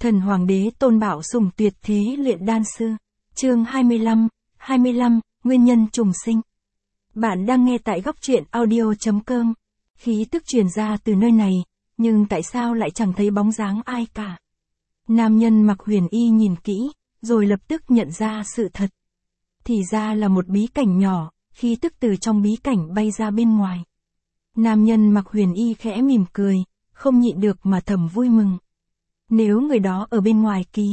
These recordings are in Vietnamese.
Thần Hoàng đế Tôn Bảo Sủng tuyệt thế luyện đan sư. Chương 25, Nguyên nhân trùng sinh. Bạn đang nghe tại góc truyện audio.com. Khí tức truyền ra từ nơi này, nhưng tại sao lại chẳng thấy bóng dáng ai cả? Nam nhân mặc huyền y nhìn kỹ, rồi lập tức nhận ra sự thật. Thì ra là một bí cảnh nhỏ, khí tức từ trong bí cảnh bay ra bên ngoài. Nam nhân mặc huyền y khẽ mỉm cười, không nhịn được mà thầm vui mừng. Nếu người đó ở bên ngoài ký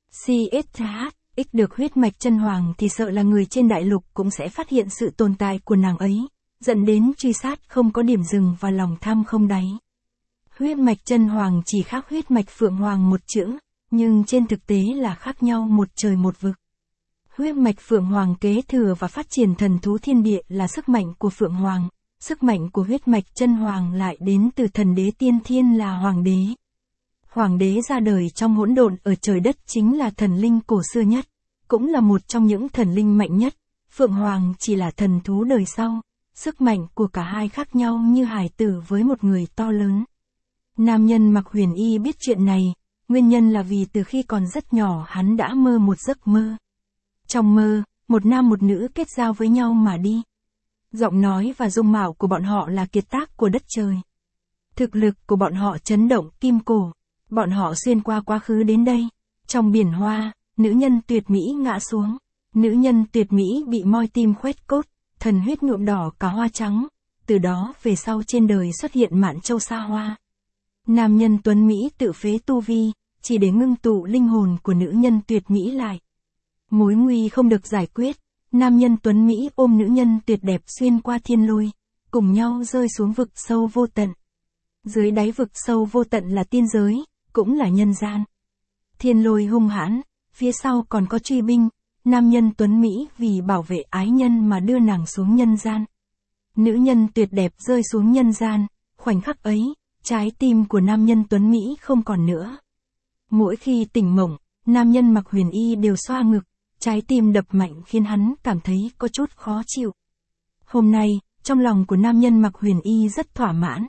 CSH được huyết mạch chân hoàng thì sợ là người trên đại lục cũng sẽ phát hiện sự tồn tại của nàng ấy, dẫn đến truy sát không có điểm dừng và lòng tham không đáy. Huyết mạch chân hoàng chỉ khác huyết mạch phượng hoàng một chữ, nhưng trên thực tế là khác nhau một trời một vực. Huyết mạch phượng hoàng kế thừa và phát triển thần thú thiên địa là sức mạnh của phượng hoàng, sức mạnh của huyết mạch chân hoàng lại đến từ thần đế tiên thiên là hoàng đế. Hoàng đế ra đời trong hỗn độn ở trời đất chính là thần linh cổ xưa nhất, cũng là một trong những thần linh mạnh nhất. Phượng hoàng chỉ là thần thú đời sau, sức mạnh của cả hai khác nhau như hải tử với một người to lớn. Nam nhân mặc huyền y biết chuyện này, nguyên nhân là vì từ khi còn rất nhỏ hắn đã mơ một giấc mơ. Trong mơ, một nam một nữ kết giao với nhau mà đi. Giọng nói và dung mạo của bọn họ là kiệt tác của đất trời. Thực lực của bọn họ chấn động kim cổ. Bọn họ xuyên qua quá khứ đến đây. Trong biển hoa, nữ nhân tuyệt mỹ ngã xuống. Nữ nhân tuyệt mỹ bị moi tim khoét cốt, thần huyết nhuộm đỏ cả hoa trắng. Từ đó về sau trên đời xuất hiện mạn châu xa hoa. Nam nhân tuấn mỹ tự phế tu vi, chỉ để ngưng tụ linh hồn của nữ nhân tuyệt mỹ lại. Mối nguy không được giải quyết, nam nhân tuấn mỹ ôm nữ nhân tuyệt đẹp xuyên qua thiên lôi, cùng nhau rơi xuống vực sâu vô tận. Dưới đáy vực sâu vô tận là tiên giới, cũng là nhân gian. Thiên lôi hung hãn, phía sau còn có truy binh, nam nhân tuấn mỹ vì bảo vệ ái nhân mà đưa nàng xuống nhân gian. Nữ nhân tuyệt đẹp rơi xuống nhân gian, khoảnh khắc ấy, trái tim của nam nhân tuấn mỹ không còn nữa. Mỗi khi tỉnh mộng, nam nhân mặc huyền y đều xoa ngực, trái tim đập mạnh khiến hắn cảm thấy có chút khó chịu. Hôm nay, trong lòng của nam nhân mặc huyền y rất thỏa mãn.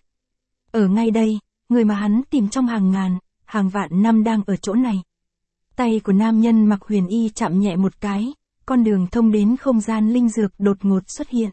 Ở ngay đây, người mà hắn tìm trong hàng ngàn, hàng vạn năm đang ở chỗ này. Tay của nam nhân mặc huyền y chạm nhẹ một cái, con đường thông đến không gian linh dược đột ngột xuất hiện.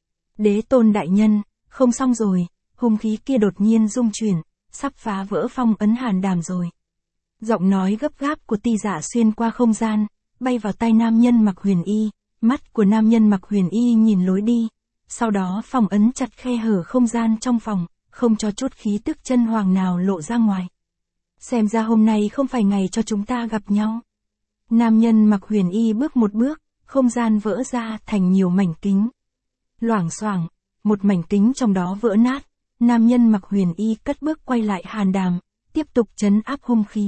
Đế tôn đại nhân, không xong rồi, hung khí kia đột nhiên rung chuyển, sắp phá vỡ phong ấn hàn đàm rồi. Giọng nói gấp gáp của ti giả xuyên qua không gian, bay vào tai nam nhân mặc huyền y, mắt của nam nhân mặc huyền y nhìn lối đi, sau đó phong ấn chặt khe hở không gian trong phòng, không cho chút khí tức chân hoàng nào lộ ra ngoài. Xem ra hôm nay không phải ngày cho chúng ta gặp nhau. Nam nhân mặc huyền y bước một bước, không gian vỡ ra thành nhiều mảnh kính. Loảng xoảng, một mảnh kính trong đó vỡ nát, nam nhân mặc huyền y cất bước quay lại hàn đàm, tiếp tục trấn áp hung khí.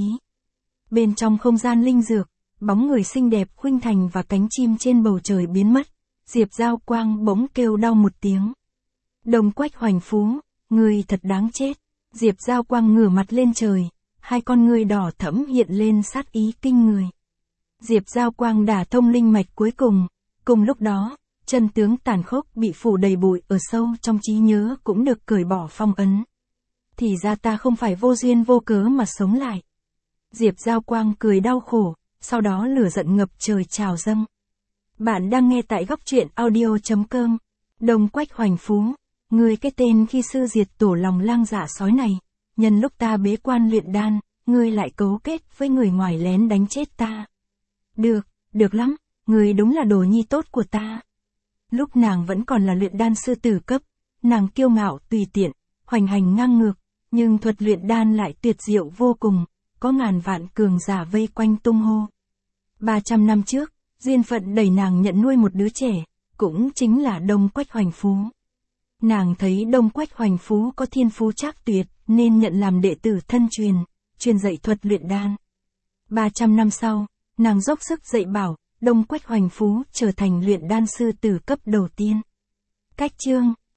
Bên trong không gian linh dược, bóng người xinh đẹp khuynh thành và cánh chim trên bầu trời biến mất. Diệp Giao Quang bỗng kêu đau một tiếng. Đồng Quách Hoành Phú, người thật đáng chết. Diệp Giao Quang ngửa mặt lên trời, hai con ngươi đỏ thẫm hiện lên sát ý kinh người. Diệp Giao Quang đả thông linh mạch cuối cùng, cùng lúc đó, chân tướng tàn khốc bị phủ đầy bụi ở sâu trong trí nhớ cũng được cởi bỏ phong ấn. Thì ra ta không phải vô duyên vô cớ mà sống lại. Diệp Giao Quang cười đau khổ, sau đó lửa giận ngập trời trào dâng. Bạn đang nghe tại góc truyện audio.com. Đồng Quách Hoành Phú, người cái tên khi sư diệt tổ lòng lang dạ sói này, nhân lúc ta bế quan luyện đan, ngươi lại cấu kết với người ngoài lén đánh chết ta. Được lắm, ngươi đúng là đồ nhi tốt của ta. Lúc nàng vẫn còn là luyện đan sư tử cấp, nàng kiêu ngạo tùy tiện, hoành hành ngang ngược, nhưng thuật luyện đan lại tuyệt diệu vô cùng, có ngàn vạn cường giả vây quanh tung hô. 300 năm trước, duyên phận đẩy nàng nhận nuôi một đứa trẻ, cũng chính là Đông Quách Hoành Phú. Nàng thấy Đông Quách Hoành Phú có thiên phú trác tuyệt, nên nhận làm đệ tử thân truyền, truyền dạy thuật luyện đan. 300 năm sau, nàng dốc sức dạy bảo, Đông Quách Hoành Phú trở thành luyện đan sư tử cấp đầu tiên. Cách chương